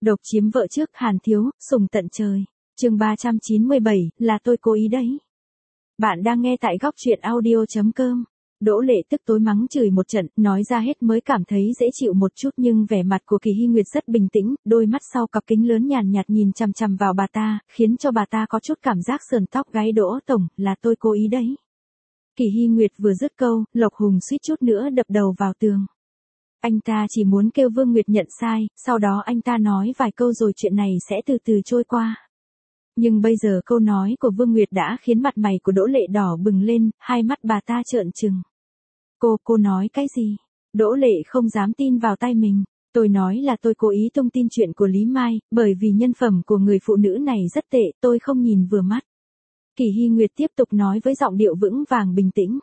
Độc chiếm vợ trước Hàn Thiếu, sùng tận trời. Chương 397, là tôi cố ý đấy. Bạn đang nghe tại góc truyện audio.com. Đỗ Lệ tức tối mắng chửi một trận, nói ra hết mới cảm thấy dễ chịu một chút, nhưng vẻ mặt của Kỳ Hy Nguyệt rất bình tĩnh, đôi mắt sau cặp kính lớn nhàn nhạt nhìn chằm chằm vào bà ta, khiến cho bà ta có chút cảm giác sườn tóc gáy. Đỗ tổng, là tôi cố ý đấy. Kỳ Hy Nguyệt vừa dứt câu, Lộc Hùng suýt chút nữa đập đầu vào tường. Anh ta chỉ muốn kêu Vương Nguyệt nhận sai, sau đó anh ta nói vài câu rồi chuyện này sẽ từ từ trôi qua. Nhưng bây giờ câu nói của Vương Nguyệt đã khiến mặt mày của Đỗ Lệ đỏ bừng lên, hai mắt bà ta trợn trừng. Cô nói cái gì? Đỗ Lệ không dám tin vào tai mình. Tôi nói là tôi cố ý tung tin chuyện của Lý Mai, bởi vì nhân phẩm của người phụ nữ này rất tệ, tôi không nhìn vừa mắt. Kỳ Hy Nguyệt tiếp tục nói với giọng điệu vững vàng bình tĩnh.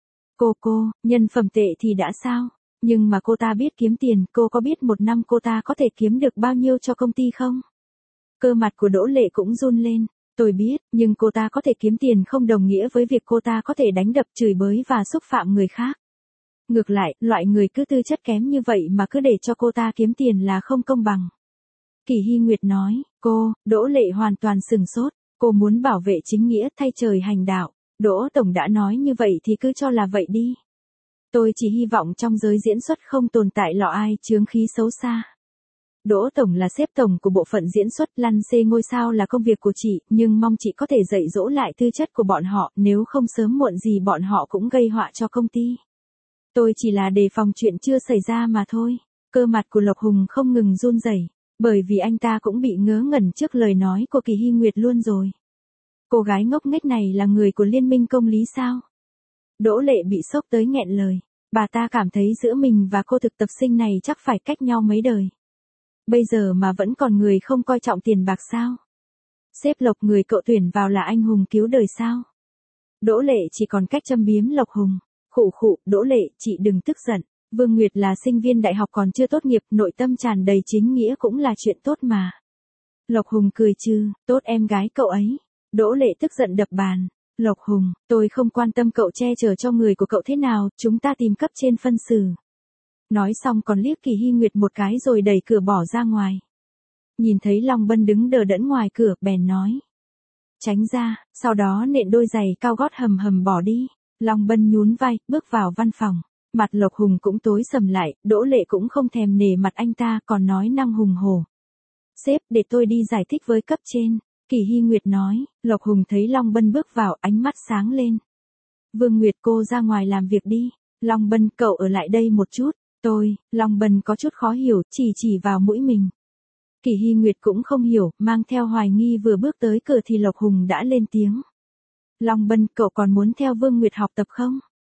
Nhân phẩm tệ thì đã sao? Nhưng mà cô ta biết kiếm tiền, cô có biết một năm cô ta có thể kiếm được bao nhiêu cho công ty không? Cơ mặt của Đỗ Lệ cũng run lên. Tôi biết, nhưng cô ta có thể kiếm tiền không đồng nghĩa với việc cô ta có thể đánh đập, chửi bới và xúc phạm người khác. Ngược lại, loại người cứ tư chất kém như vậy mà cứ để cho cô ta kiếm tiền là không công bằng. Kỳ Hy Nguyệt nói, Đỗ Lệ hoàn toàn sừng sốt. Cô muốn bảo vệ chính nghĩa thay trời hành đạo. Đỗ tổng đã nói như vậy thì cứ cho là vậy đi. Tôi chỉ hy vọng trong giới diễn xuất không tồn tại lọ ai chướng khí xấu xa. Đỗ tổng là sếp tổng của bộ phận diễn xuất, lăn xê ngôi sao là công việc của chị, nhưng mong chị có thể dạy dỗ lại tư chất của bọn họ, nếu không sớm muộn gì bọn họ cũng gây họa cho công ty. Tôi chỉ là đề phòng chuyện chưa xảy ra mà thôi. Cơ mặt của Lộc Hùng không ngừng run rẩy, bởi vì anh ta cũng bị ngớ ngẩn trước lời nói của Kỳ Hy Nguyệt luôn rồi. Cô gái ngốc nghếch này là người của Liên minh công lý sao? Đỗ Lệ bị sốc tới nghẹn lời. Bà ta cảm thấy giữa mình và cô thực tập sinh này chắc phải cách nhau mấy đời. Bây giờ mà vẫn còn người không coi trọng tiền bạc sao? Sếp Lộc, người cậu tuyển vào là anh hùng cứu đời sao? Đỗ Lệ chỉ còn cách châm biếm Lộc Hùng. Khụ, Đỗ Lệ, chị đừng tức giận. Vương Nguyệt là sinh viên đại học còn chưa tốt nghiệp, nội tâm tràn đầy chính nghĩa cũng là chuyện tốt mà. Lộc Hùng cười trừ, tốt em gái cậu ấy. Đỗ Lệ tức giận đập bàn. Lộc Hùng, tôi không quan tâm cậu che chở cho người của cậu thế nào, chúng ta tìm cấp trên phân xử. Nói xong còn liếc Kỳ Hy Nguyệt một cái rồi đẩy cửa bỏ ra ngoài. Nhìn thấy Long Bân đứng đờ đẫn ngoài cửa, bèn nói. Tránh ra, sau đó nện đôi giày cao gót hầm hầm bỏ đi. Long Bân nhún vai, bước vào văn phòng. Mặt Lộc Hùng cũng tối sầm lại, Đỗ Lệ cũng không thèm nể mặt anh ta, còn nói năng hùng hổ. Sếp, để tôi đi giải thích với cấp trên. Kỳ Hy Nguyệt nói. Lộc Hùng thấy Long Bân bước vào, ánh mắt sáng lên. Vương Nguyệt, cô ra ngoài làm việc đi. Long Bân, cậu ở lại đây một chút. Long Bân có chút khó hiểu, chỉ vào mũi mình. Kỳ Hy Nguyệt cũng không hiểu, mang theo hoài nghi vừa bước tới cửa thì Lộc Hùng đã lên tiếng. Long Bân, cậu còn muốn theo Vương Nguyệt học tập không?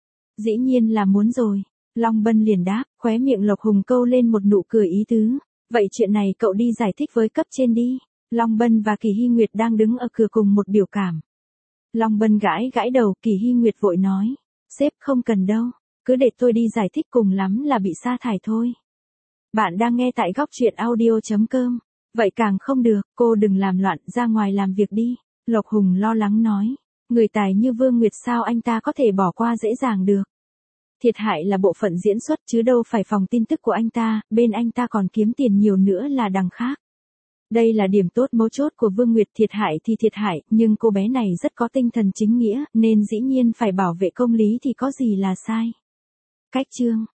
Dĩ nhiên là muốn rồi. Long Bân liền đáp, khóe miệng Lộc Hùng câu lên một nụ cười ý tứ. Vậy chuyện này cậu đi giải thích với cấp trên đi. Long Bân và Kỳ Hy Nguyệt đang đứng ở cửa cùng một biểu cảm. Long Bân gãi đầu, Kỳ Hy Nguyệt vội nói. Sếp không cần đâu, cứ để tôi đi giải thích, cùng lắm là bị sa thải thôi. Bạn đang nghe tại góc truyện audio.com. Vậy càng không được, cô đừng làm loạn, ra ngoài làm việc đi. Lộc Hùng lo lắng nói. Người tài như Vương Nguyệt sao anh ta có thể bỏ qua dễ dàng được. Thiệt hại là bộ phận diễn xuất chứ đâu phải phòng tin tức của anh ta, bên anh ta còn kiếm tiền nhiều nữa là đằng khác. Đây là điểm tốt mấu chốt của Vương Nguyệt, thiệt hại thì thiệt hại, nhưng cô bé này rất có tinh thần chính nghĩa, nên dĩ nhiên phải bảo vệ công lý thì có gì là sai. Cách chương